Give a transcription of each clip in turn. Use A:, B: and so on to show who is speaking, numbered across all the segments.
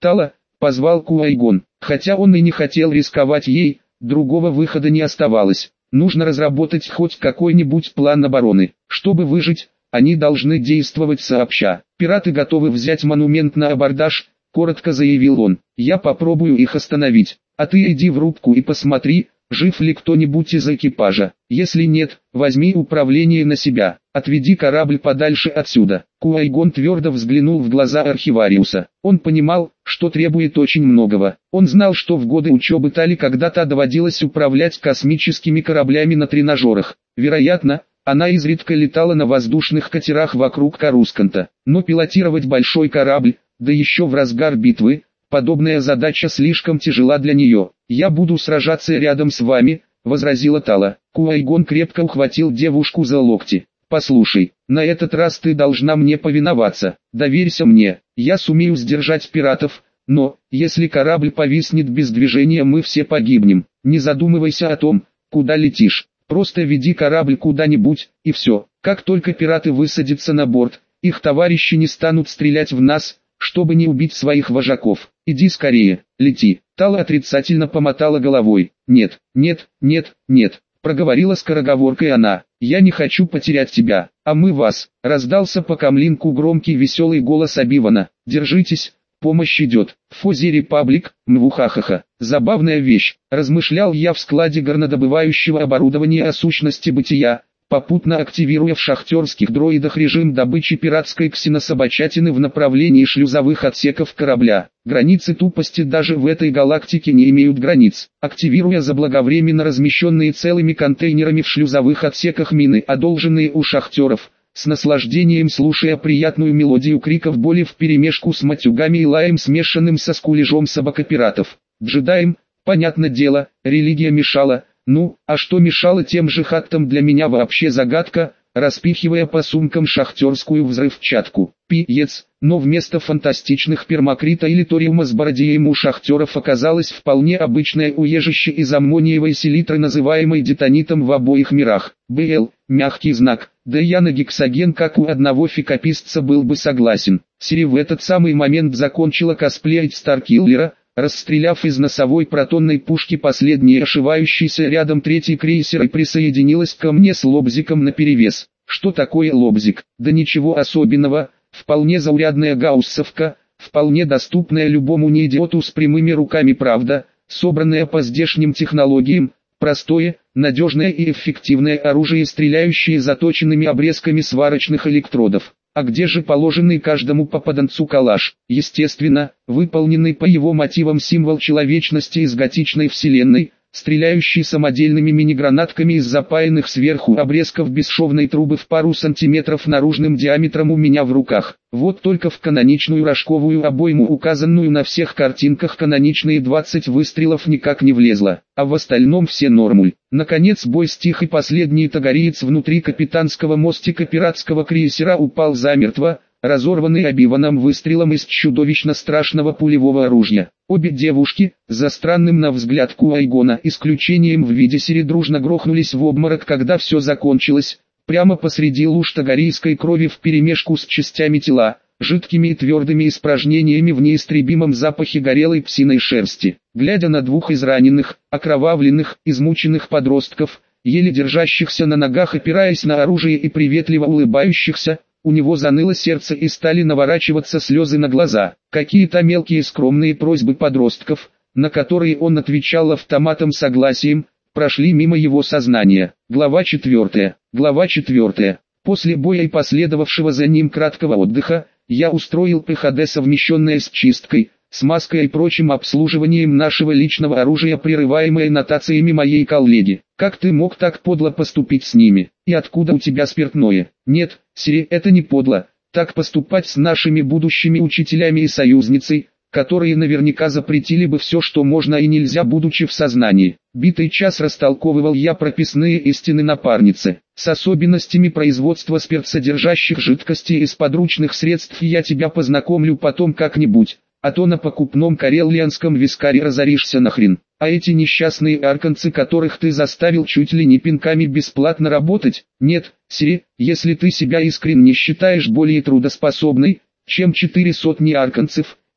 A: Тала, позвал Куайгон. Хотя он и не хотел рисковать ей, другого выхода не оставалось. Нужно разработать хоть какой-нибудь план обороны. Чтобы выжить, они должны действовать сообща. Пираты готовы взять монумент на абордаж, коротко заявил он. Я попробую их остановить. А ты иди в рубку и посмотри, жив ли кто-нибудь из экипажа. Если нет, возьми управление на себя. Отведи корабль подальше отсюда. Куайгон твердо взглянул в глаза архивариуса. Он понимал, что требует очень многого. Он знал, что в годы учебы Тали когда-то доводилось управлять космическими кораблями на тренажерах. Вероятно, она изредка летала на воздушных катерах вокруг Карусканта. Но пилотировать большой корабль, да еще в разгар битвы, подобная задача слишком тяжела для нее. «Я буду сражаться рядом с вами», — возразила Тала. Куайгон крепко ухватил девушку за локти. «Послушай, на этот раз ты должна мне повиноваться. Доверься мне, я сумею сдержать пиратов, но, если корабль повиснет без движения, мы все погибнем. Не задумывайся о том, куда летишь. Просто веди корабль куда-нибудь, и все. Как только пираты высадятся на борт, их товарищи не станут стрелять в нас, чтобы не убить своих вожаков. Иди скорее, лети». Тала отрицательно помотала головой. «Нет, нет, нет, нет», — проговорила скороговоркой она. «Я не хочу потерять тебя, а мы вас», — раздался по камлинку громкий веселый голос Обивана. «Держитесь, помощь идет». Фози Репаблик, мвухахаха. Забавная вещь, размышлял я в складе горнодобывающего оборудования о сущности бытия, попутно активируя в шахтерских дроидах режим добычи пиратской ксенособачатины в направлении шлюзовых отсеков корабля. Границы тупости даже в этой галактике не имеют границ. Активируя заблаговременно размещенные целыми контейнерами в шлюзовых отсеках мины, одолженные у шахтеров, с наслаждением слушая приятную мелодию криков боли вперемешку с матюгами и лаем, смешанным со скулежом собакопиратов. Джедаям, понятно дело, религия мешала. Ну, а что мешало тем же хаттам, для меня вообще загадка, распихивая по сумкам шахтерскую взрывчатку. Пиец, но вместо фантастичных пермакрита или ториума с бородием у шахтеров оказалось вполне обычное уежище из аммониевой селитры, называемой детонитом в обоих мирах. БЛ, мягкий знак, да я на гексоген как у одного фикописца был бы согласен. Сири в этот самый момент закончила косплеить Старкиллера, расстреляв из носовой протонной пушки последний ошивающийся рядом третий крейсер, и присоединилась ко мне с лобзиком наперевес. Что такое лобзик? Да ничего особенного, вполне заурядная гауссовка, вполне доступная любому неидиоту с прямыми руками, правда, собранная по здешним технологиям, простое, надежное и эффективное оружие, стреляющее заточенными обрезками сварочных электродов. А где же положенный каждому попаданцу калаш? Естественно, выполненный по его мотивам символ человечности из готичной вселенной, стреляющий самодельными мини-гранатками из запаянных сверху обрезков бесшовной трубы в пару сантиметров наружным диаметром у меня в руках. Вот только в каноничную рожковую обойму, указанную на всех картинках, каноничные 20 выстрелов никак не влезло, а в остальном все нормуль. Наконец бой стих, и последний тагориец внутри капитанского мостика пиратского крейсера упал замертво, разорванный Обиваном выстрелом из чудовищно страшного пулевого оружия. Обе девушки, за странным на взгляд Куайгона исключением в виде Сири, дружно грохнулись в обморок, когда все закончилось, прямо посреди луж тагорийской крови вперемешку с частями тела, жидкими и твердыми испражнениями в неистребимом запахе горелой псиной шерсти. Глядя на двух израненных, окровавленных, измученных подростков, еле держащихся на ногах, опираясь на оружие и приветливо улыбающихся, у него заныло сердце и стали наворачиваться слезы на глаза. Какие-то мелкие скромные просьбы подростков, на которые он отвечал автоматом согласием, прошли мимо его сознания. Глава 4. Глава 4. После боя и последовавшего за ним краткого отдыха, я устроил ПХД, совмещенное с чисткой, смазкой и прочим обслуживанием нашего личного оружия, прерываемое нотациями моей коллеги. «Как ты мог так подло поступить с ними? И откуда у тебя спиртное?» «Нет, Сири, это не подло, так поступать с нашими будущими учителями и союзницей, которые наверняка запретили бы все, что можно и нельзя, будучи в сознании». Битый час растолковывал я прописные истины напарницы. С особенностями производства спиртсодержащих жидкостей из подручных средств я тебя познакомлю потом как-нибудь, а то на покупном кареллианском вискаре разоришься нахрен. А эти несчастные арканцы, которых ты заставил чуть ли не пинками бесплатно работать? Нет, Сири, если ты себя искренне считаешь более трудоспособной, чем 4 сотни арканцев,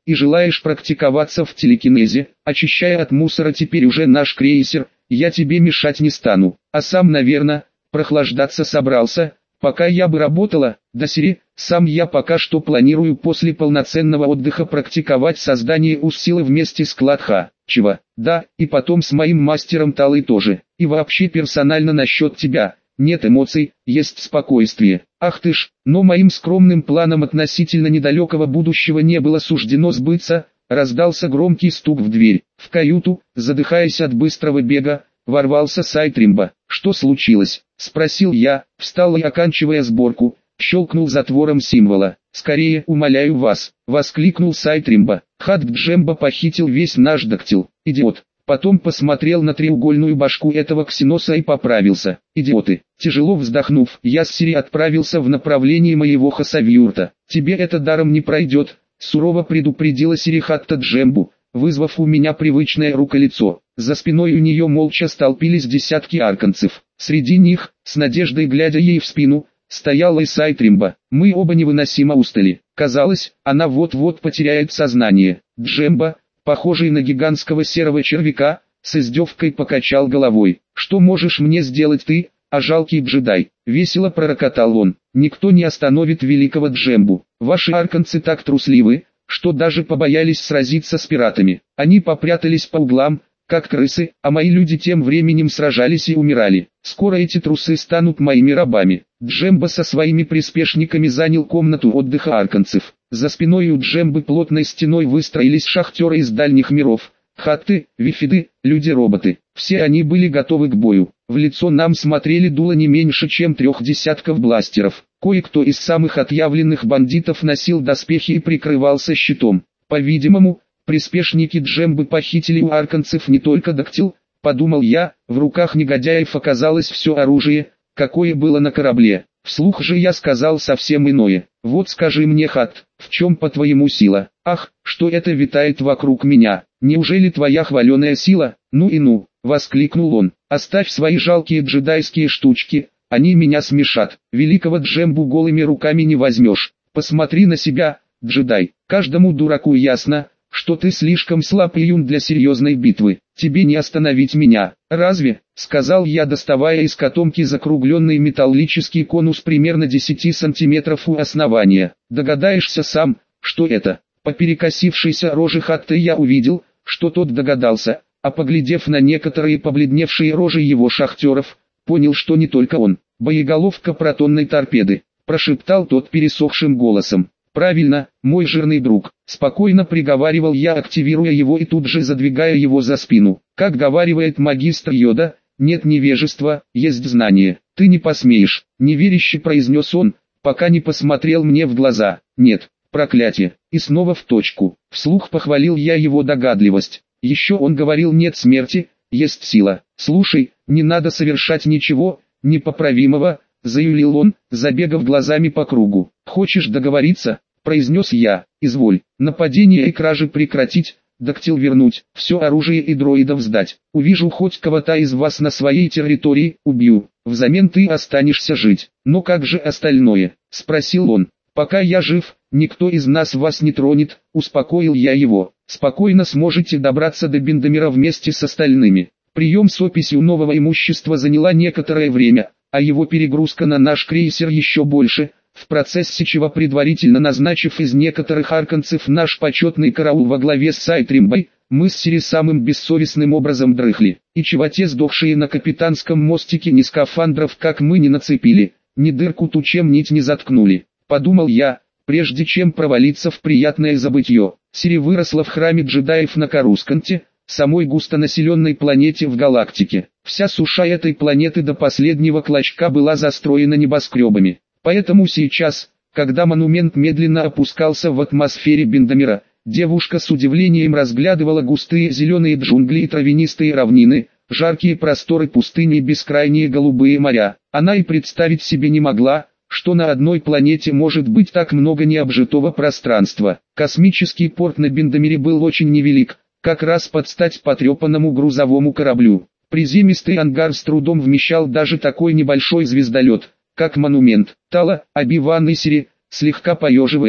A: и желаешь практиковаться в телекинезе, очищая от мусора теперь уже наш крейсер, я тебе мешать не стану, а сам, наверное, прохлаждаться собрался, пока я бы работала, да сири, сам я пока что планирую после полноценного отдыха практиковать создание ус-силы вместе с Кладха, чего, да, и потом с моим мастером Талой тоже, и вообще персонально насчет тебя. Нет эмоций, есть спокойствие. Ах ты ж, но моим скромным планам относительно недалекого будущего не было суждено сбыться, раздался громкий стук в дверь. В каюту, задыхаясь от быстрого бега, ворвался Сайтримба. «Что случилось?» — спросил я, встал и, оканчивая сборку, щелкнул затвором символа. «Скорее, умоляю вас!» — воскликнул Сайтримба. «Хат-Джемба похитил весь наш дактил. Идиот!» Потом посмотрел на треугольную башку этого ксеноса и поправился. «Идиоты!» Тяжело вздохнув, я с Сири отправился в направлении моего хасавюрта. «Тебе это даром не пройдет», — сурово предупредила Сири Хатта-Джембу, вызвав у меня привычное руколицо. За спиной у нее молча столпились десятки арканцев. Среди них, с надеждой глядя ей в спину, стояла и Сайтримба. Мы оба невыносимо устали. Казалось, она вот-вот потеряет сознание. Джемба, похожий на гигантского серого червяка, с издевкой покачал головой. «Что можешь мне сделать ты, а жалкий джедай?» — весело пророкотал он. «Никто не остановит великого Джембу. Ваши арканцы так трусливы, что даже побоялись сразиться с пиратами. Они попрятались по углам, как крысы, а мои люди тем временем сражались и умирали. Скоро эти трусы станут моими рабами». Джемба со своими приспешниками занял комнату отдыха арканцев. За спиной у Джембы плотной стеной выстроились шахтеры из дальних миров, хатты, вифиды, люди-роботы. Все они были готовы к бою. В лицо нам смотрели дуло не меньше, чем 3 десятков бластеров. Кое-кто из самых отъявленных бандитов носил доспехи и прикрывался щитом. По-видимому, приспешники Джембы похитили у арканцев не только дактил, подумал я, в руках негодяев оказалось все оружие, какое было на корабле. Вслух же я сказал совсем иное. «Вот скажи мне, Хат, в чем по-твоему сила? Ах, что это витает вокруг меня? Неужели твоя хваленая сила? Ну и ну!» — воскликнул он. «Оставь свои жалкие джедайские штучки, они меня смешат. Великого Джембу голыми руками не возьмешь. Посмотри на себя, джедай. Каждому дураку ясно, что ты слишком слаб и юн для серьезной битвы. Тебе не остановить меня, разве?» — сказал я, доставая из котомки закругленный металлический конус примерно 10 сантиметров у основания. «Догадаешься сам, что это?» По перекосившейся роже Хатты я увидел, что тот догадался, а поглядев на некоторые побледневшие рожи его шахтеров, понял, что не только он. «Боеголовка протонной торпеды», — прошептал тот пересохшим голосом. «Правильно, мой жирный друг», — спокойно приговаривал я, активируя его и тут же задвигая его за спину. «Как говаривает магистр Йода, нет невежества, есть знание. Ты не посмеешь», — неверяще произнес он, пока не посмотрел мне в глаза. «Нет, проклятие». И снова в точку. Вслух похвалил я его догадливость. Еще он говорил: «Нет смерти, есть сила». «Слушай, не надо совершать ничего непоправимого», — заявил он, забегав глазами по кругу. «Хочешь договориться?» — произнес я. «Изволь, нападение и кражи прекратить, дактил вернуть, все оружие и дроидов сдать. Увижу хоть кого-то из вас на своей территории, убью. Взамен ты останешься жить. Но как же остальное?» — спросил он. «Пока я жив, никто из нас вас не тронет», — успокоил я его. «Спокойно сможете добраться до Бендамира вместе с остальными». Прием с описью нового имущества заняла некоторое время, а его перегрузка на наш крейсер еще больше, в процессе чего, предварительно назначив из некоторых арканцев наш почетный караул во главе с Сайтримбой, мы с Сири самым бессовестным образом дрыхли. И чего те сдохшие на капитанском мостике ни скафандров как мы не нацепили, ни дырку ту чем нить не заткнули. Подумал я, прежде чем провалиться в приятное забытье. Сири выросла в храме джедаев на Карусканте, самой густонаселенной планете в галактике. Вся суша этой планеты до последнего клочка была застроена небоскребами. Поэтому сейчас, когда монумент медленно опускался в атмосфере Бендамира, девушка с удивлением разглядывала густые зеленые джунгли и травянистые равнины, жаркие просторы пустыни и бескрайние голубые моря. Она и представить себе не могла, что на одной планете может быть так много необжитого пространства. Космический порт на Бендамире был очень невелик, как раз под стать потрепанному грузовому кораблю. Приземистый ангар с трудом вмещал даже такой небольшой звездолет, как монумент. Тала, Оби-Ван и Сири, слегка поеживаясь,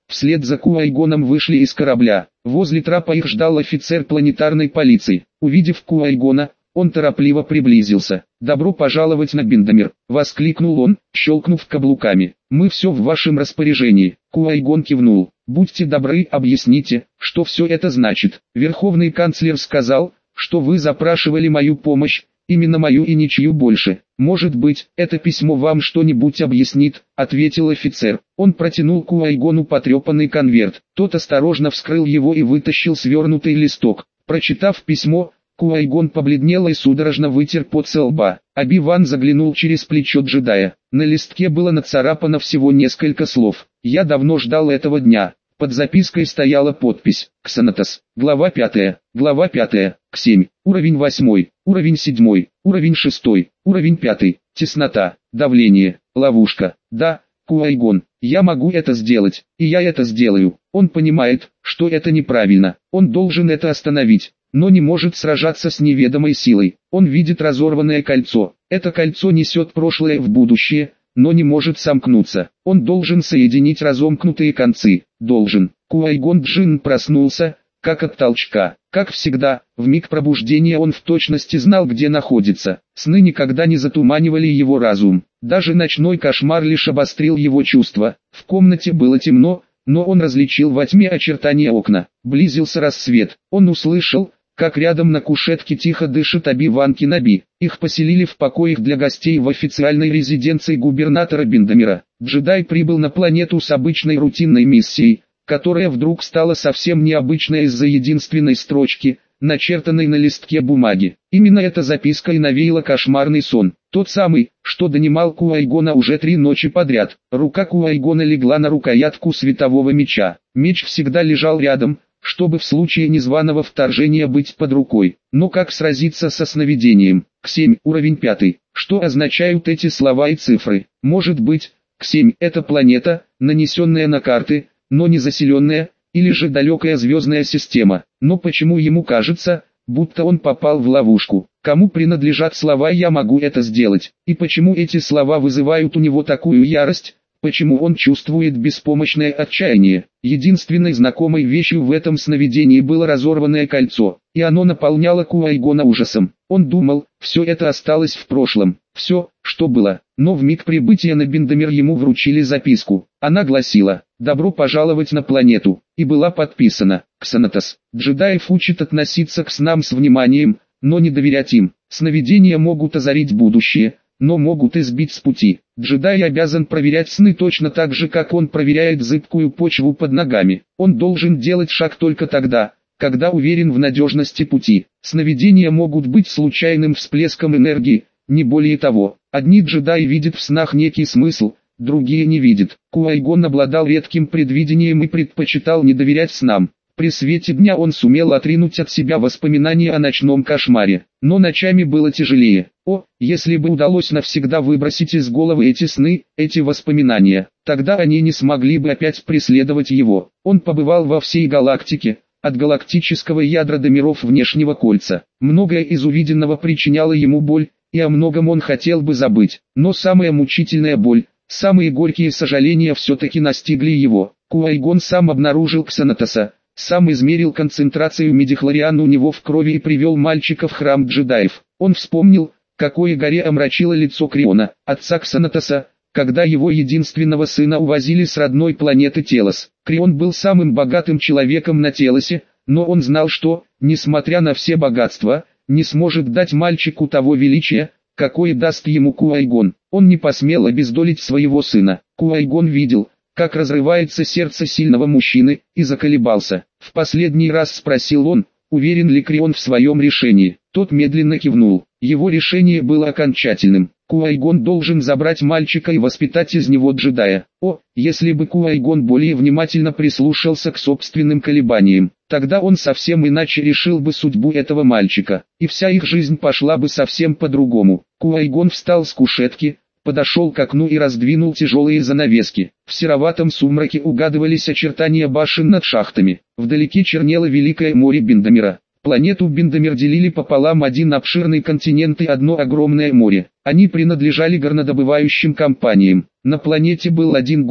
A: вслед за Куайгоном вышли из корабля. Возле трапа их ждал офицер планетарной полиции. Увидев Куайгона, он торопливо приблизился. «Добро пожаловать на Биндамир!» — воскликнул он, щелкнув каблуками. «Мы все в вашем распоряжении!» Куайгон кивнул. «Будьте добры, объясните, что все это значит. Верховный канцлер сказал, что вы запрашивали мою помощь, именно мою и ничью больше. Может быть, это письмо вам что-нибудь объяснит», — ответил офицер. Он протянул Куайгону потрепанный конверт. Тот осторожно вскрыл его и вытащил свернутый листок. Прочитав письмо, Куайгон побледнел и судорожно вытер пот со лба. Оби-Ван заглянул через плечо джедая. На листке было нацарапано всего несколько слов. «Я давно ждал этого дня». Под запиской стояла подпись «Ксанатос». Глава 5. Глава 5. К7. Уровень 8. Уровень 7. Уровень 6. Уровень 5. Теснота. Давление. Ловушка. Да, Куайгон, я могу это сделать, и я это сделаю. Он понимает, что это неправильно. Он должен это остановить, но не может сражаться с неведомой силой. Он видит разорванное кольцо. Это кольцо несет прошлое в будущее, но не может сомкнуться. Он должен соединить разомкнутые концы. Должен. Куайгон Джин проснулся, как от толчка. Как всегда, в миг пробуждения он в точности знал, где находится. Сны никогда не затуманивали его разум. Даже ночной кошмар лишь обострил его чувства. В комнате было темно, но он различил во тьме очертания окна. Близился рассвет. Он услышал, как рядом на кушетке тихо дышит Оби-Ван Кеноби. Их поселили в покоях для гостей в официальной резиденции губернатора Биндамира. Джедай прибыл на планету с обычной рутинной миссией, которая вдруг стала совсем необычной из-за единственной строчки, начертанной на листке бумаги. Именно эта записка и навеяла кошмарный сон. Тот самый, что донимал Куайгона уже 3 ночи подряд. Рука Куайгона легла на рукоятку светового меча. Меч всегда лежал рядом, чтобы в случае незваного вторжения быть под рукой. Но как сразиться со сновидением? К7, уровень 5. Что означают эти слова и цифры? Может быть, К7 – это планета, нанесенная на карты, но не заселенная, или же далекая звездная система. Но почему ему кажется, будто он попал в ловушку? Кому принадлежат слова «я могу это сделать»? И почему эти слова вызывают у него такую ярость? Почему он чувствует беспомощное отчаяние? Единственной знакомой вещью в этом сновидении было разорванное кольцо, и оно наполняло Куайгона ужасом. Он думал, все это осталось в прошлом, все, что было. Но в миг прибытия на Биндамир ему вручили записку. Она гласила: «Добро пожаловать на планету», и была подписана «Ксанатос». Джедаев учат относиться к снам с вниманием, но не доверять им. Сновидения могут озарить будущее, но могут и сбить с пути. Джедай обязан проверять сны точно так же, как он проверяет зыбкую почву под ногами. Он должен делать шаг только тогда, когда уверен в надежности пути. Сновидения могут быть случайным всплеском энергии, не более того. Одни джедаи видят в снах некий смысл, другие не видят. Куайгон обладал редким предвидением и предпочитал не доверять снам. При свете дня он сумел отринуть от себя воспоминания о ночном кошмаре, но ночами было тяжелее. Если бы удалось навсегда выбросить из головы эти сны, эти воспоминания, тогда они не смогли бы опять преследовать его. Он побывал во всей галактике, от галактического ядра до миров внешнего кольца. Многое из увиденного причиняло ему боль, и о многом он хотел бы забыть. Но самая мучительная боль, самые горькие сожаления все-таки настигли его. Куайгон сам обнаружил Ксанатоса, сам измерил концентрацию медихлориана у него в крови и привел мальчика в храм джедаев. Он вспомнил, какое горе омрачило лицо Криона, отца Ксанатоса, когда его единственного сына увозили с родной планеты Телос. Крион был самым богатым человеком на Телосе, но он знал, что, несмотря на все богатства, не сможет дать мальчику того величия, какое даст ему Куайгон. Он не посмел обездолить своего сына. Куайгон видел, как разрывается сердце сильного мужчины, и заколебался. В последний раз спросил он, уверен ли Крион в своем решении. Тот медленно кивнул. Его решение было окончательным. Куайгон должен забрать мальчика и воспитать из него джедая. Если бы Куайгон более внимательно прислушался к собственным колебаниям, тогда он совсем иначе решил бы судьбу этого мальчика, и вся их жизнь пошла бы совсем по-другому. Куайгон встал с кушетки, подошел к окну и раздвинул тяжелые занавески. В сероватом сумраке угадывались очертания башен над шахтами. Вдалеке чернело великое море Биндамира. Планету Биндамир делили пополам один обширный континент и одно огромное море. Они принадлежали горнодобывающим компаниям. На планете был один город,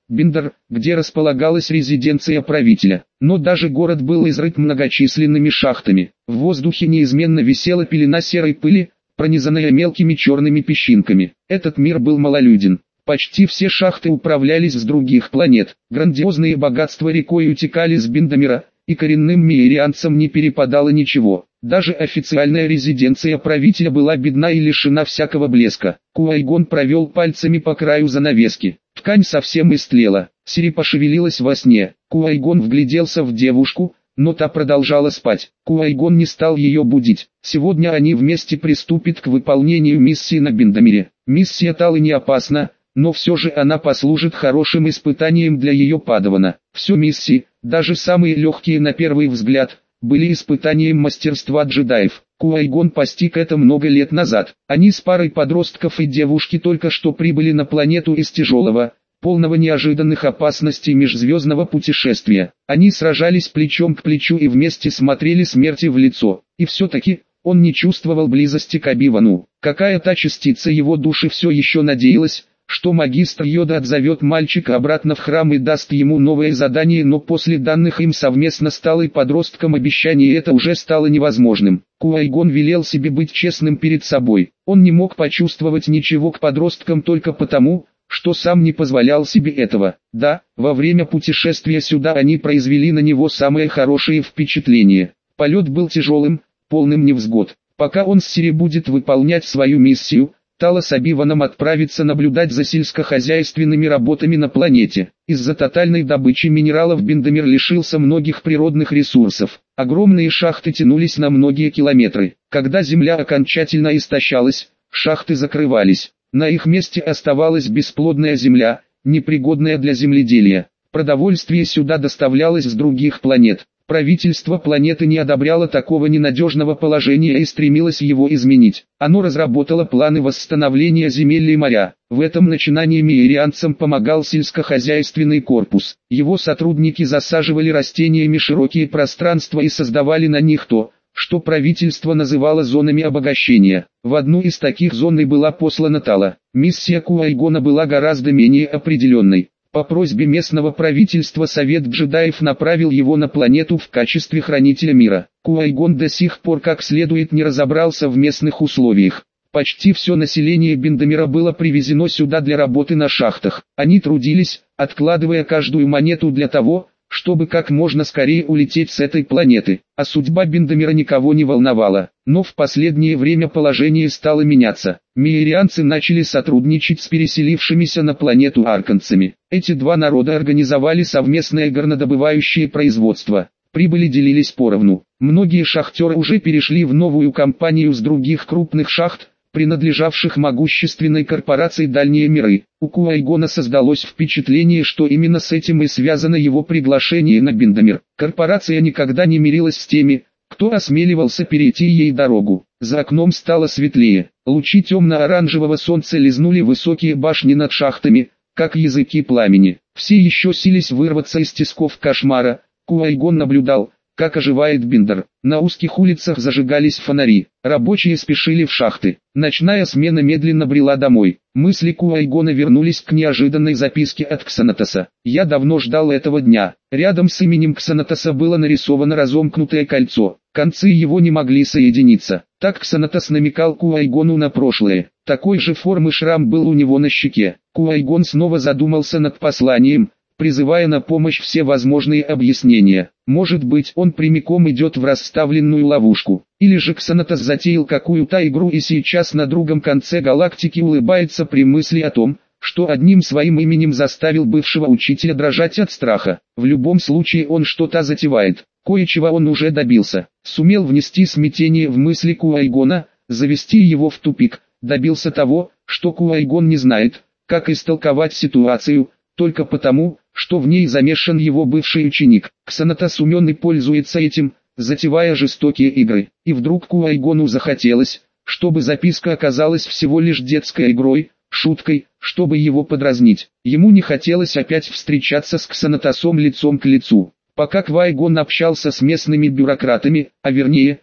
A: Биндер, где располагалась резиденция правителя. Но даже город был изрыт многочисленными шахтами. В воздухе неизменно висела пелена серой пыли, пронизанная мелкими черными песчинками. Этот мир был малолюден. Почти все шахты управлялись с других планет. Грандиозные богатства рекой утекали с Биндамира, и коренным миерианцам не перепадало ничего. Даже официальная резиденция правителя была бедна и лишена всякого блеска. Куайгон провел пальцами по краю занавески. Ткань совсем истлела. Сири пошевелилась во сне. Куайгон вгляделся в девушку, но та продолжала спать. Куайгон не стал ее будить. Сегодня они вместе приступят к выполнению миссии на Биндамире. Миссия Талы не опасна, но все же она послужит хорошим испытанием для ее падавана. Все миссии, даже самые легкие на первый взгляд, были испытанием мастерства джедаев. Куайгон постиг это много лет назад. Они с парой подростков и девушки только что прибыли на планету из тяжелого, полного неожиданных опасностей межзвездного путешествия. Они сражались плечом к плечу и вместе смотрели смерти в лицо. И все-таки, он не чувствовал близости к Оби-Вану. Какая-то частица его души все еще надеялась, что магистр Йода отзовет мальчика обратно в храм и даст ему новое задание, но после данных им совместно с Талой подростком обещаний это уже стало невозможным. Куайгон велел себе быть честным перед собой. Он не мог почувствовать ничего к подросткам только потому, что сам не позволял себе этого. Да, во время путешествия сюда они произвели на него самое хорошее впечатление. Полет был тяжелым, полным невзгод. Пока он с Сири будет выполнять свою миссию, Тала с Оби-Ваном отправится наблюдать за сельскохозяйственными работами на планете. Из-за тотальной добычи минералов Биндамир лишился многих природных ресурсов. Огромные шахты тянулись на многие километры. Когда земля окончательно истощалась, шахты закрывались. На их месте оставалась бесплодная земля, непригодная для земледелия. Продовольствие сюда доставлялось с других планет. Правительство планеты не одобряло такого ненадежного положения и стремилось его изменить. Оно разработало планы восстановления земель и моря. В этом начинании миерианцам помогал сельскохозяйственный корпус. Его сотрудники засаживали растениями широкие пространства и создавали на них то, что правительство называло зонами обогащения. В одну из таких зон и была послана Тала. Миссия Куайгона была гораздо менее определенной. По просьбе местного правительства Совет джедаев направил его на планету в качестве хранителя мира. Куайгон до сих пор как следует не разобрался в местных условиях. Почти все население Биндамира было привезено сюда для работы на шахтах. Они трудились, откладывая каждую монету для того, чтобы как можно скорее улететь с этой планеты. А судьба Биндамира никого не волновала. Но в последнее время положение стало меняться. Миерианцы начали сотрудничать с переселившимися на планету арканцами. Эти два народа организовали совместное горнодобывающее производство. Прибыли делились поровну. Многие шахтеры уже перешли в новую компанию с других крупных шахт, принадлежавших могущественной корпорации «Дальние миры». У Куайгона создалось впечатление, что именно с этим и связано его приглашение на Биндамир. Корпорация никогда не мирилась с теми, кто осмеливался перейти ей дорогу. За окном стало светлее. Лучи темно-оранжевого солнца лизнули высокие башни над шахтами, как языки пламени. Все еще сились вырваться из тисков кошмара. Куайгон наблюдал, как оживает Биндер. На узких улицах зажигались фонари. Рабочие спешили в шахты. Ночная смена медленно брела домой. Мысли Куайгона вернулись к неожиданной записке от Ксанатоса. «Я давно ждал этого дня». Рядом с именем Ксанатоса было нарисовано разомкнутое кольцо. Концы его не могли соединиться. Так Ксанатос намекал Куайгону на прошлое. Такой же формы шрам был у него на щеке. Куайгон снова задумался над посланием, призывая на помощь все возможные объяснения. Может быть, он прямиком идет в расставленную ловушку. Или же Ксанатос затеял какую-то игру и сейчас на другом конце галактики улыбается при мысли о том, что одним своим именем заставил бывшего учителя дрожать от страха. В любом случае он что-то затевает. Кое-чего он уже добился. Сумел внести смятение в мысли Куайгона, завести его в тупик. Добился того, что Куайгон не знает, как истолковать ситуацию, только потому, что в ней замешан его бывший ученик. Ксанатос умен и пользуется этим, затевая жестокие игры. И вдруг Куайгону захотелось, чтобы записка оказалась всего лишь детской игрой, шуткой, чтобы его подразнить. Ему не хотелось опять встречаться с Ксанатосом лицом к лицу. Пока Куайгон общался с местными бюрократами, а вернее,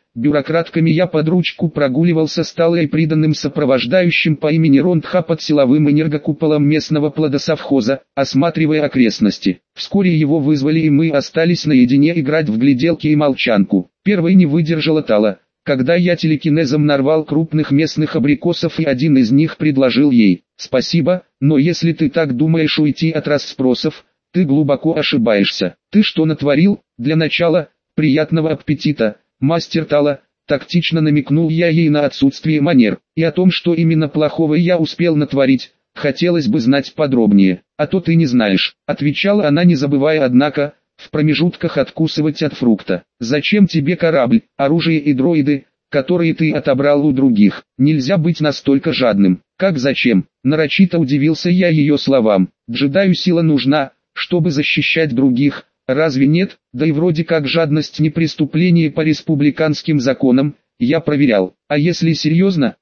A: бюрократками я под ручку прогуливался с Талой и приданным сопровождающим по имени Рондха под силовым энергокуполом местного плодосовхоза, осматривая окрестности. Вскоре его вызвали и мы остались наедине играть в гляделки и молчанку. Первой не выдержала Тала, когда я телекинезом нарвал крупных местных абрикосов и один из них предложил ей: «Спасибо, но если ты так думаешь уйти от расспросов, ты глубоко ошибаешься. Ты что натворил? Для начала, приятного аппетита, мастер Тала». Тактично намекнул я ей на отсутствие манер, и о том, что именно плохого я успел натворить, хотелось бы знать подробнее. «А то ты не знаешь», — отвечала она, не забывая, однако, в промежутках откусывать от фрукта. «Зачем тебе корабль, оружие и дроиды, которые ты отобрал у других? Нельзя быть настолько жадным». «Как зачем?» — нарочито удивился я ее словам. «Джедаю сила нужна, чтобы защищать других, разве нет? Да и вроде как жадность не преступление по республиканским законам, я проверял. А если серьезно,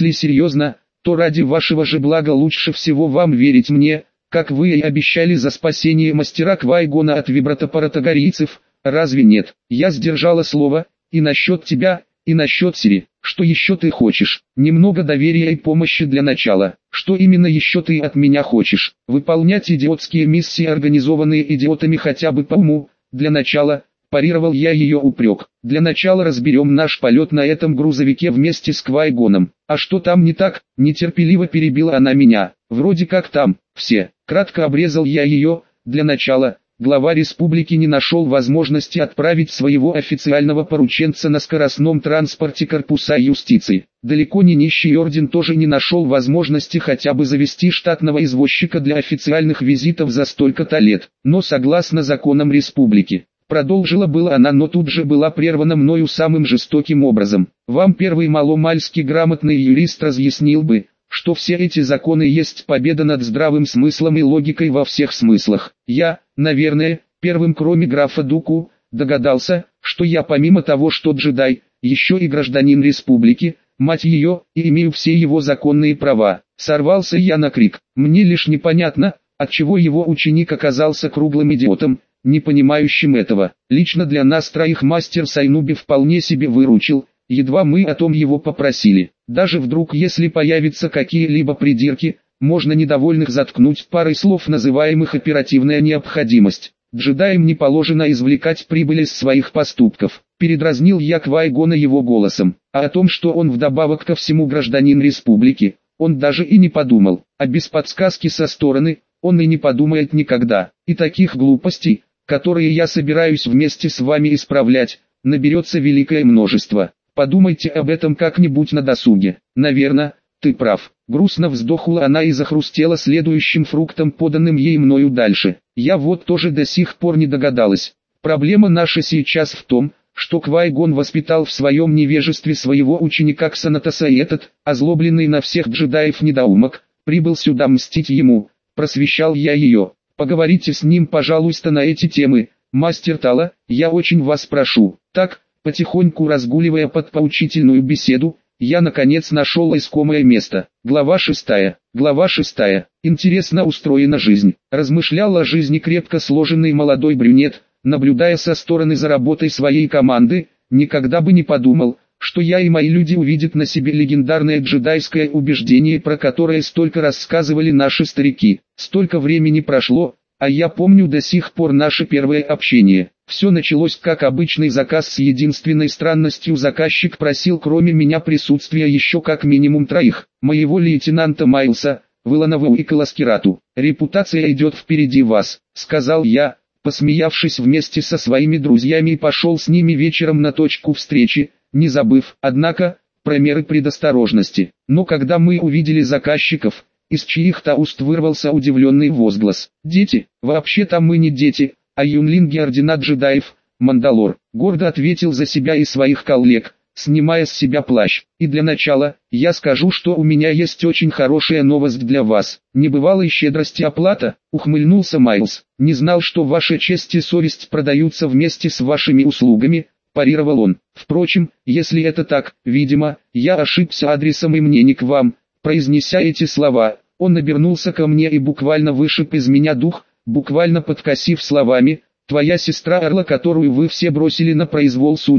A: то ради вашего же блага лучше всего вам верить мне, как вы и обещали за спасение мастера Квай-Гона от вибратопаратогорийцев, разве нет? Я сдержала слово, и насчет тебя, и насчет Сири. Что еще ты хочешь? Немного доверия и помощи для начала. Что именно еще ты от меня хочешь? Выполнять идиотские миссии, организованные идиотами хотя бы по уму? Для начала, парировал я ее упрек. Для начала разберем наш полет на этом грузовике вместе с Квай-Гоном. А что там не так? Нетерпеливо перебила она меня. Вроде как там, все. Кратко обрезал я ее. Для начала, глава республики не нашел возможности отправить своего официального порученца на скоростном транспорте корпуса юстиции. Далеко не нищий орден тоже не нашел возможности хотя бы завести штатного извозчика для официальных визитов за столько-то лет. Но согласно законам республики, продолжила была она, но тут же была прервана мною самым жестоким образом. Вам первый маломальски грамотный юрист разъяснил бы, что все эти законы есть победа над здравым смыслом и логикой во всех смыслах. Я, наверное, первым кроме графа Дуку, догадался, что я помимо того, что джедай, еще и гражданин республики, мать ее, и имею все его законные права. Сорвался я на крик. Мне лишь непонятно, отчего его ученик оказался круглым идиотом, не понимающим этого. Лично для нас троих мастер Сайнуби вполне себе выручил, едва мы о том его попросили. Даже вдруг, если появятся какие-либо придирки, можно недовольных заткнуть парой слов, называемых оперативная необходимость. Джедаям не положено извлекать прибыль из своих поступков. Передразнил я Квай-Гона его голосом. А о том, что он вдобавок ко всему гражданин республики, он даже и не подумал. А без подсказки со стороны, он и не подумает никогда. И таких глупостей, которые я собираюсь вместе с вами исправлять, наберется великое множество. Подумайте об этом как-нибудь на досуге. Наверное, ты прав. Грустно вздохнула она и захрустела следующим фруктом, поданным ей мною дальше. Я вот тоже до сих пор не догадалась. Проблема наша сейчас в том, что Квай-Гон воспитал в своем невежестве своего ученика Ксанатоса, и этот, озлобленный на всех джедаев недоумок, прибыл сюда мстить ему. Просвещал я ее. Поговорите с ним, пожалуйста, на эти темы, мастер Тала, я очень вас прошу. Так, потихоньку разгуливая под поучительную беседу, я наконец нашел искомое место. Глава 6. Интересно устроена жизнь. Размышлял о жизни крепко сложенный молодой брюнет, наблюдая со стороны за работой своей команды. Никогда бы не подумал, что я и мои люди увидят на себе легендарное джедайское убеждение, про которое столько рассказывали наши старики. Столько времени прошло, а я помню до сих пор наше первое общение. Все началось как обычный заказ с единственной странностью: заказчик просил кроме меня присутствия еще как минимум троих. Моего лейтенанта Майлса, Виланову и Каласкирату. «Репутация идет впереди вас», — сказал я, посмеявшись вместе со своими друзьями, и пошел с ними вечером на точку встречи, не забыв, однако, про меры предосторожности. Но когда мы увидели заказчиков, из чьих-то уст вырвался удивленный возглас. «Дети? Вообще-то мы не дети, а юнлинги ордена джедаев, Мандалор», — гордо ответил за себя и своих коллег, снимая с себя плащ. «И для начала, я скажу, что у меня есть очень хорошая новость для вас. Небывалой щедрости оплата», — ухмыльнулся Майлз. «Не знал, что ваша честь и совесть продаются вместе с вашими услугами», — парировал он. «Впрочем, если это так, видимо, я ошибся адресом и мне не к вам». Произнеся эти слова, он обернулся ко мне и буквально вышиб из меня дух, буквально подкосив словами: «Твоя сестра Орла, которую вы все бросили на произвол судьбы,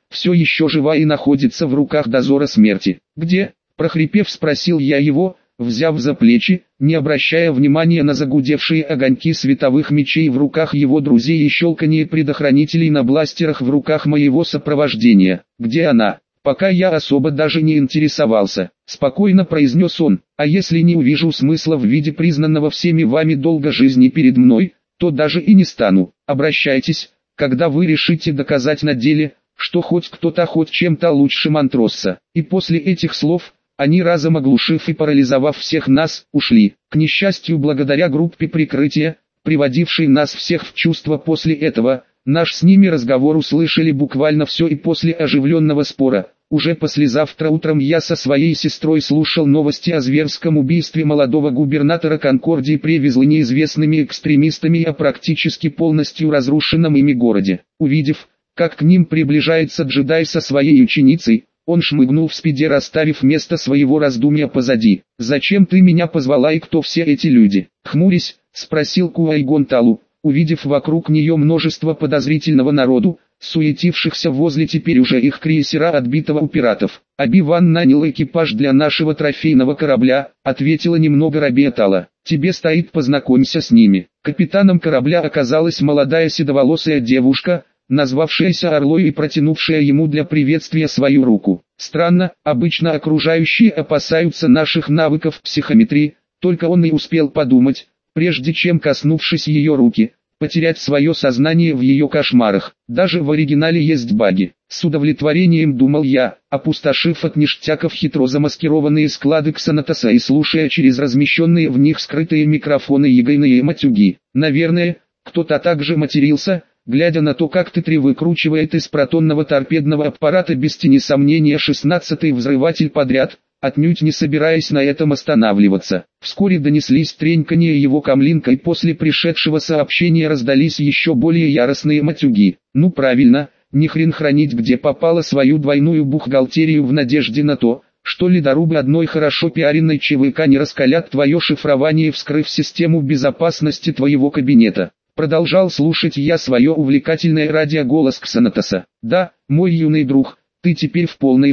A: все еще жива и находится в руках дозора смерти. «Где?» – прохрипев спросил я его, взяв за плечи, не обращая внимания на загудевшие огоньки световых мечей в руках его друзей и щелканье предохранителей на бластерах в руках моего сопровождения. «Где она?» «Пока я особо даже не интересовался», — спокойно произнес он. «А если не увижу смысла в виде признанного всеми вами долга жизни перед мной, то даже и не стану. Обращайтесь, когда вы решите доказать на деле, что хоть кто-то хоть чем-то лучше Монтросса». И после этих слов, они разом оглушив и парализовав всех нас, ушли. К несчастью, благодаря группе прикрытия, приводившей нас всех в чувство после этого, наш с ними разговор услышали буквально все, и после оживленного спора, уже послезавтра утром я со своей сестрой слушал новости о зверском убийстве молодого губернатора Конкордии, привезли неизвестными экстремистами о практически полностью разрушенном ими городе. Увидев, как к ним приближается джедай со своей ученицей, он шмыгнул в спиде, расставив место своего раздумья позади. «Зачем ты меня позвала и кто все эти люди?» Хмурясь, спросил Куайгон Талу, увидев вокруг нее множество подозрительного народу, суетившихся возле теперь уже их крейсера, отбитого у пиратов. «Оби-Ван нанял экипаж для нашего трофейного корабля», — ответила немного робея Тала. «Тебе стоит, познакомься с ними». Капитаном корабля оказалась молодая седоволосая девушка, назвавшаяся Орлой и протянувшая ему для приветствия свою руку. Странно, обычно окружающие опасаются наших навыков психометрии, только он и успел подумать, прежде чем, коснувшись ее руки, потерять свое сознание в ее кошмарах. Даже в оригинале есть баги. С удовлетворением думал я, опустошив от ништяков хитро замаскированные склады Ксанатоса и слушая через размещенные в них скрытые микрофоны ягойные матюги. Наверное, кто-то также матерился, глядя на то, как Т-3 выкручивает из протонного торпедного аппарата без тени сомнения 16-й взрыватель подряд, отнюдь не собираясь на этом останавливаться. Вскоре донеслись треньканье его камлинка, и после пришедшего сообщения раздались еще более яростные матюги. «Ну правильно, ни хрен хранить где попало свою двойную бухгалтерию в надежде на то, что ледорубы одной хорошо пиаренной ЧВК не раскалят твое шифрование, вскрыв систему безопасности твоего кабинета». Продолжал слушать я свое увлекательное радиоголос Ксанатоса. «Да, мой юный друг, ты теперь в полной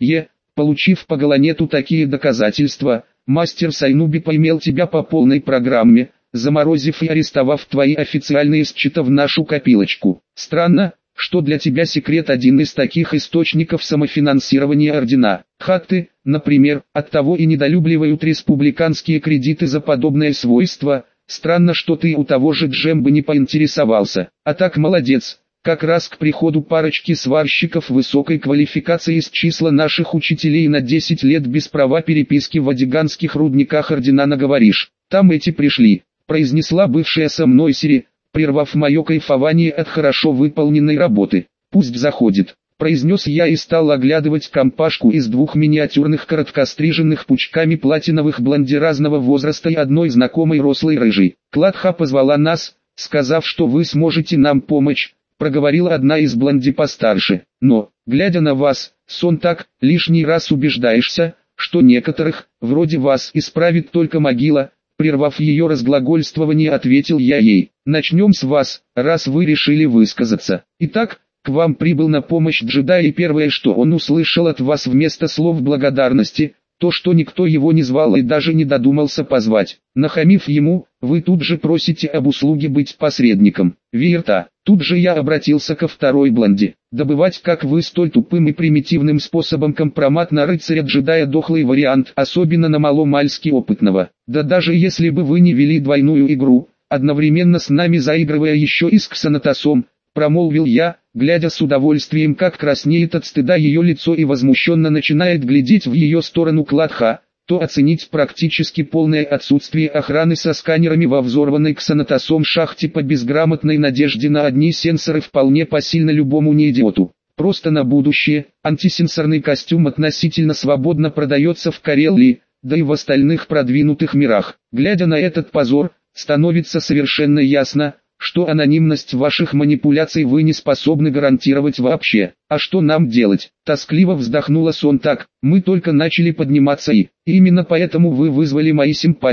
A: получив по Галанету такие доказательства, мастер Сайнуби поймел тебя по полной программе, заморозив и арестовав твои официальные счета в нашу копилочку. Странно, что для тебя секрет один из таких источников самофинансирования ордена. Хатты, например, оттого и недолюбливают республиканские кредиты за подобное свойство. Странно, что ты у того же Джембы не поинтересовался. А так молодец. Как раз к приходу парочки сварщиков высокой квалификации из числа наших учителей на 10 лет без права переписки в адиганских рудниках ордена наговоришь. Там эти пришли», — произнесла бывшая со мной Сири, прервав мое кайфование от хорошо выполненной работы. «Пусть заходит», — произнес я и стал оглядывать компашку из двух миниатюрных короткостриженных пучками платиновых блонди разного возраста и одной знакомой рослой рыжей. «Кладха позвала нас, сказав, что вы сможете нам помочь», — проговорила одна из блонди постарше. «Но, глядя на вас, Сонтак, лишний раз убеждаешься, что некоторых, вроде вас, исправит только могила». Прервав ее разглагольствование, ответил я ей: «Начнем с вас, раз вы решили высказаться. Итак, к вам прибыл на помощь джедай, и первое, что он услышал от вас вместо слов благодарности, то, что никто его не звал и даже не додумался позвать. Нахамив ему, вы тут же просите об услуге быть посредником. Вирта». Тут же я обратился ко второй блонди. «Добывать, как вы, столь тупым и примитивным способом компромат на рыцаря-джедая дохлый вариант, особенно на маломальски опытного. Да даже если бы вы не вели двойную игру, одновременно с нами заигрывая еще и с Ксанатосом», промолвил я, глядя с удовольствием, как краснеет от стыда ее лицо и возмущенно начинает глядеть в ее сторону Кладха, то оценить практически полное отсутствие охраны со сканерами во взорванной Ксанатосом шахте по безграмотной надежде на одни сенсоры вполне посильно любому неидиоту. Просто на будущее, антисенсорный костюм относительно свободно продается в Карелии, да и в остальных продвинутых мирах. Глядя на этот позор, становится совершенно ясно, что анонимность ваших манипуляций вы не способны гарантировать вообще. А что нам делать? Тоскливо вздохнула Сонтак. Мы только начали подниматься, и именно поэтому вы вызвали мои симпатии,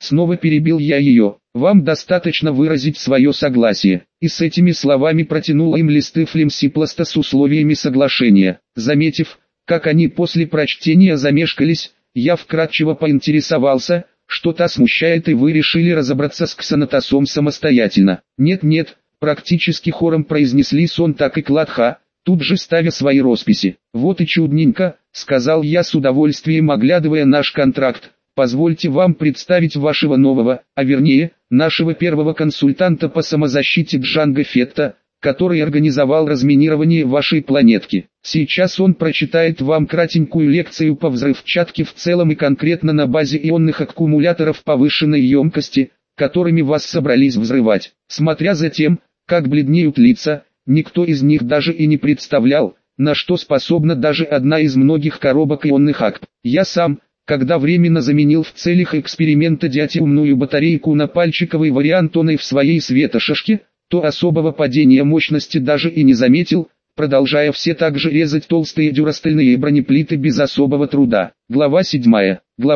A: Снова перебил я ее. Вам достаточно выразить свое согласие. И с этими словами протянул им листы флемсипласта с условиями соглашения. Заметив, как они после прочтения замешкались, я вкратчиво поинтересовался, что та смущает, и вы решили разобраться с Ксанатосом самостоятельно. Нет, практически хором произнесли Сонтак и Кладха, тут же ставя свои росписи. Вот и чудненько, сказал я с удовольствием, оглядывая наш контракт. Позвольте вам представить вашего нового, а вернее, нашего первого консультанта по самозащите Джанго Фетта, который организовал разминирование вашей планетки. Сейчас он прочитает вам кратенькую лекцию по взрывчатке в целом и конкретно на базе ионных аккумуляторов повышенной емкости, которыми вас собрались взрывать. Смотря за тем, как бледнеют лица, никто из них даже и не представлял, на что способна даже одна из многих коробок ионных акт. Я сам, когда временно заменил в целях эксперимента диатиумную батарейку на пальчиковый вариант оной в своей светошашке, то особого падения мощности даже и не заметил, продолжая все так же резать толстые дюрастальные бронеплиты без особого труда. Глава 7.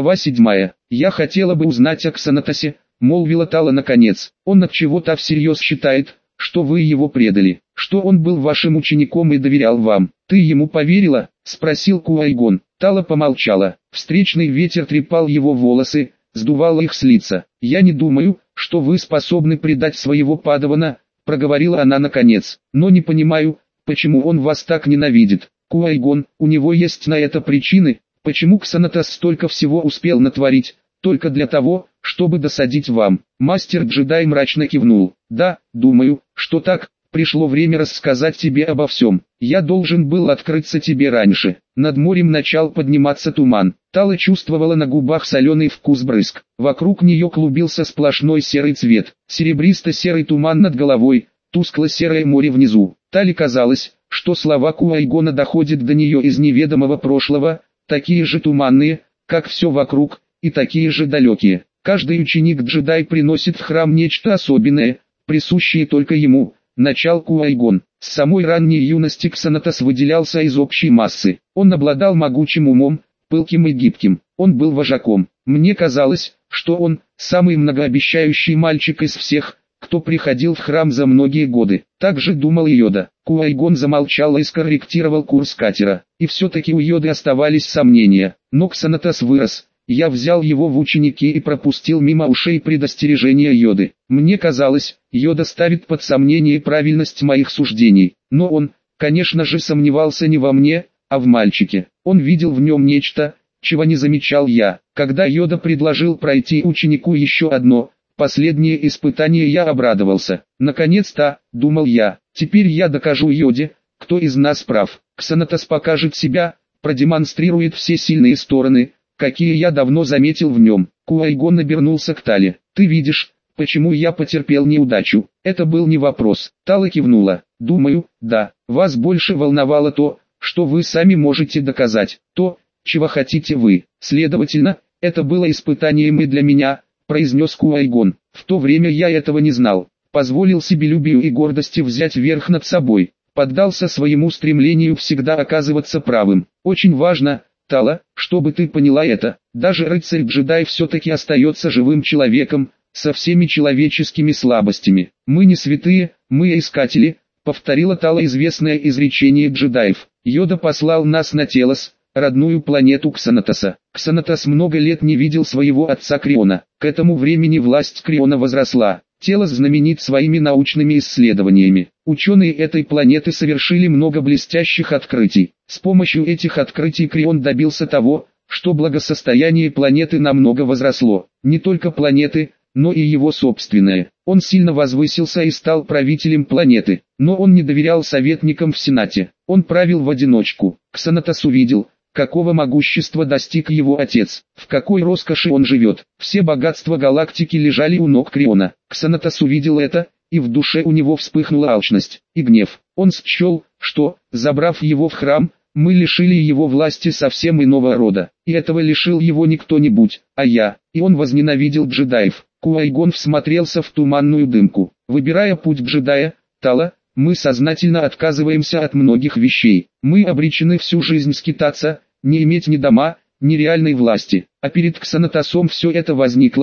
A: Я хотела бы узнать о Ксанатосе, молвила Тала наконец. Он от чего-то всерьез считает, что вы его предали, что он был вашим учеником и доверял вам. Ты ему поверила? Спросил Куайгон. Тала помолчала. Встречный ветер трепал его волосы, сдувал их с лица. Я не думаю, что вы способны предать своего падавана, проговорила она наконец. Но не понимаю, почему он вас так ненавидит. Куайгон, у него есть на это причины, почему Ксанатос столько всего успел натворить, только для того, чтобы досадить вам. Мастер-джедай мрачно кивнул. Да, думаю, что так. Пришло время рассказать тебе обо всем. Я должен был открыться тебе раньше. Над морем начал подниматься туман. Тала чувствовала на губах соленый вкус брызг. Вокруг нее клубился сплошной серый цвет. Серебристо-серый туман над головой, тускло-серое море внизу. Тале казалось, что слова Куайгона доходят до нее из неведомого прошлого, такие же туманные, как все вокруг, и такие же далекие. Каждый ученик-джедай приносит в храм нечто особенное, присущее только ему. Начал Куайгон. С самой ранней юности Ксанатос выделялся из общей массы. Он обладал могучим умом, пылким и гибким. Он был вожаком. Мне казалось, что он самый многообещающий мальчик из всех, кто приходил в храм за многие годы. Так же думал Йода. Куайгон замолчал и скорректировал курс катера. И все-таки у Йоды оставались сомнения. Но Ксанатос вырос. Я взял его в ученики и пропустил мимо ушей предостережения Йоды. Мне казалось, Йода ставит под сомнение правильность моих суждений. Но он, конечно же, сомневался не во мне, а в мальчике. Он видел в нем нечто, чего не замечал я. Когда Йода предложил пройти ученику еще одно, последнее испытание, я обрадовался. Наконец-то, думал я, теперь я докажу Йоде, кто из нас прав. Ксанатос покажет себя, продемонстрирует все сильные стороны, какие я давно заметил в нем. Куайгон обернулся к Тале. Ты видишь, почему я потерпел неудачу? Это был не вопрос. Тала кивнула. Думаю, да. Вас больше волновало то, что вы сами можете доказать. То, чего хотите вы. Следовательно, это было испытанием и для меня, произнес Куайгон. В то время я этого не знал. Позволил себелюбию и гордости взять верх над собой. Поддался своему стремлению всегда оказываться правым. Очень важно, Тала, чтобы ты поняла это, даже рыцарь-джедай все-таки остается живым человеком, со всеми человеческими слабостями. Мы не святые, мы искатели, повторила Тала известное изречение джедаев. Йода послал нас на Телос, родную планету Ксанатоса. Ксанатос много лет не видел своего отца Криона. К этому времени власть Криона возросла. Телос знаменит своими научными исследованиями. Ученые этой планеты совершили много блестящих открытий. С помощью этих открытий Крион добился того, что благосостояние планеты намного возросло. Не только планеты, но и его собственное. Он сильно возвысился и стал правителем планеты. Но он не доверял советникам в Сенате. Он правил в одиночку. Ксанатос увидел, какого могущества достиг его отец, в какой роскоши он живет. Все богатства галактики лежали у ног Криона. Ксанатос увидел это, и в душе у него вспыхнула алчность и гнев. Он счел, что, забрав его в храм, мы лишили его власти совсем иного рода. И этого лишил его не кто-нибудь, а я. И он возненавидел джедаев. Куайгон всмотрелся в туманную дымку. Выбирая путь джедая, Тала, мы сознательно отказываемся от многих вещей. Мы обречены всю жизнь скитаться, не иметь ни дома, ни реальной власти. А перед Ксанатосом все это возникло,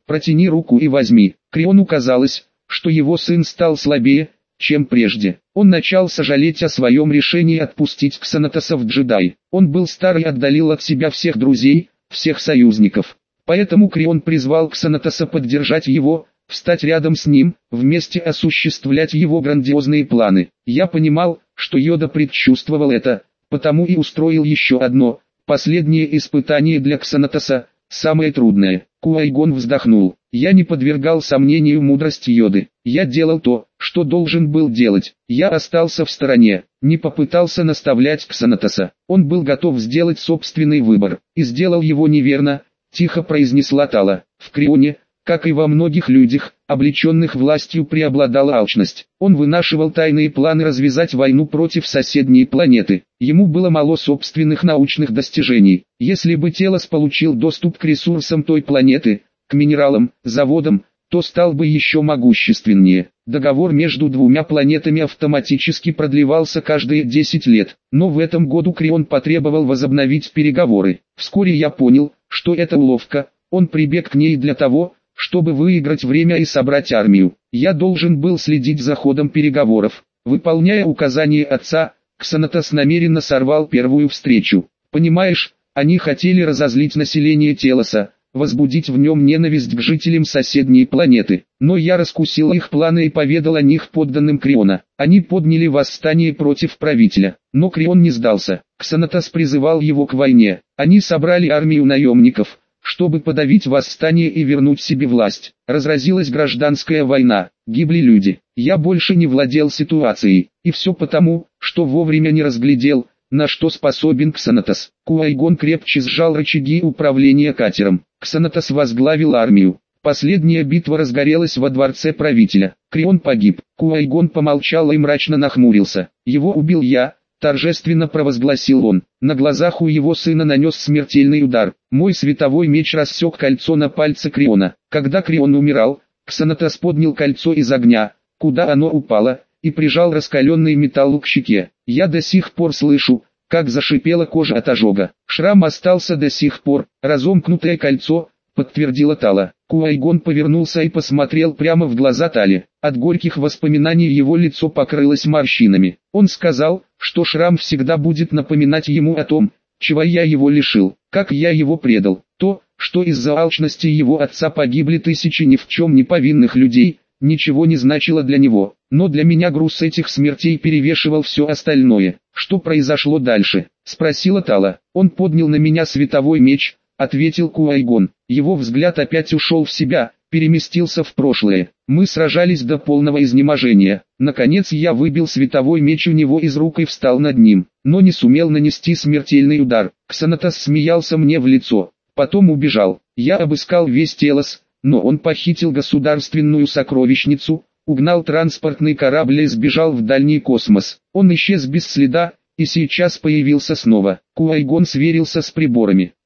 A: Протяни руку и возьми. Криону казалось, что его сын стал слабее, чем прежде. Он начал сожалеть о своем решении отпустить Ксанатоса в джедай. Он был стар и отдалил от себя всех друзей, всех союзников. Поэтому Крион призвал Ксанатоса поддержать его, встать рядом с ним, вместе осуществлять его грандиозные планы. Я понимал, что Йода предчувствовал это, потому и устроил еще одно, последнее испытание для Ксанатоса, самое трудное. Куай-Гон вздохнул. Я не подвергал сомнению мудрость Йоды. Я делал то, что должен был делать. Я остался в стороне, не попытался наставлять Ксанатоса. Он был готов сделать собственный выбор, и сделал его неверно, тихо произнесла Тала. В Крионе, как и во многих людях, облеченных властью, преобладала алчность. Он вынашивал тайные планы развязать войну против соседней планеты. Ему было мало собственных научных достижений. Если бы Телос получил доступ к ресурсам той планеты, к минералам, заводам, то стал бы еще могущественнее. Договор между двумя планетами автоматически продлевался каждые 10 лет. Но в этом году Крион потребовал возобновить переговоры. Вскоре я понял, что это уловка. Он прибег к ней для того, чтобы выиграть время и собрать армию. Я должен был следить за ходом переговоров. Выполняя указания отца, Ксанатос намеренно сорвал первую встречу. Понимаешь, они хотели разозлить население Телоса, возбудить в нем ненависть к жителям соседней планеты. Но я раскусил их планы и поведал о них подданным Криона. Они подняли восстание против правителя. Но Крион не сдался. Ксанатос призывал его к войне. Они собрали армию наемников, чтобы подавить восстание и вернуть себе власть. Разразилась гражданская война, гибли люди. Я больше не владел ситуацией, и все потому, что вовремя не разглядел, на что способен Ксанатос. Куай-Гон крепче сжал рычаги управления катером. Ксанатос возглавил армию. Последняя битва разгорелась во дворце правителя. Крион погиб. Куай-Гон помолчал и мрачно нахмурился. Его убил я, торжественно провозгласил он. На глазах у его сына нанес смертельный удар. Мой световой меч рассек кольцо на пальце Криона. Когда Крион умирал, Ксанатос поднял кольцо из огня, куда оно упало, и прижал раскаленный металл к щеке. Я до сих пор слышу, как зашипела кожа от ожога. Шрам остался до сих пор. Разомкнутое кольцо, подтвердила Тала. Куай-Гон повернулся и посмотрел прямо в глаза Тале. От горьких воспоминаний его лицо покрылось морщинами. Он сказал, что шрам всегда будет напоминать ему о том, чего я его лишил, как я его предал. То, что из-за алчности его отца погибли тысячи ни в чем не повинных людей, ничего не значило для него. Но для меня груз этих смертей перевешивал все остальное. Что произошло дальше? Спросила Тала. Он поднял на меня световой меч, ответил Куай-Гон. Его взгляд опять ушел в себя, переместился в прошлое. Мы сражались до полного изнеможения. Наконец я выбил световой меч у него из рук и встал над ним, но не сумел нанести смертельный удар. Ксанатос смеялся мне в лицо, потом убежал. Я обыскал весь Телос, но он похитил государственную сокровищницу, угнал транспортный корабль и сбежал в дальний космос. Он исчез без следа, и сейчас появился снова. Куай-Гон сверился с приборами.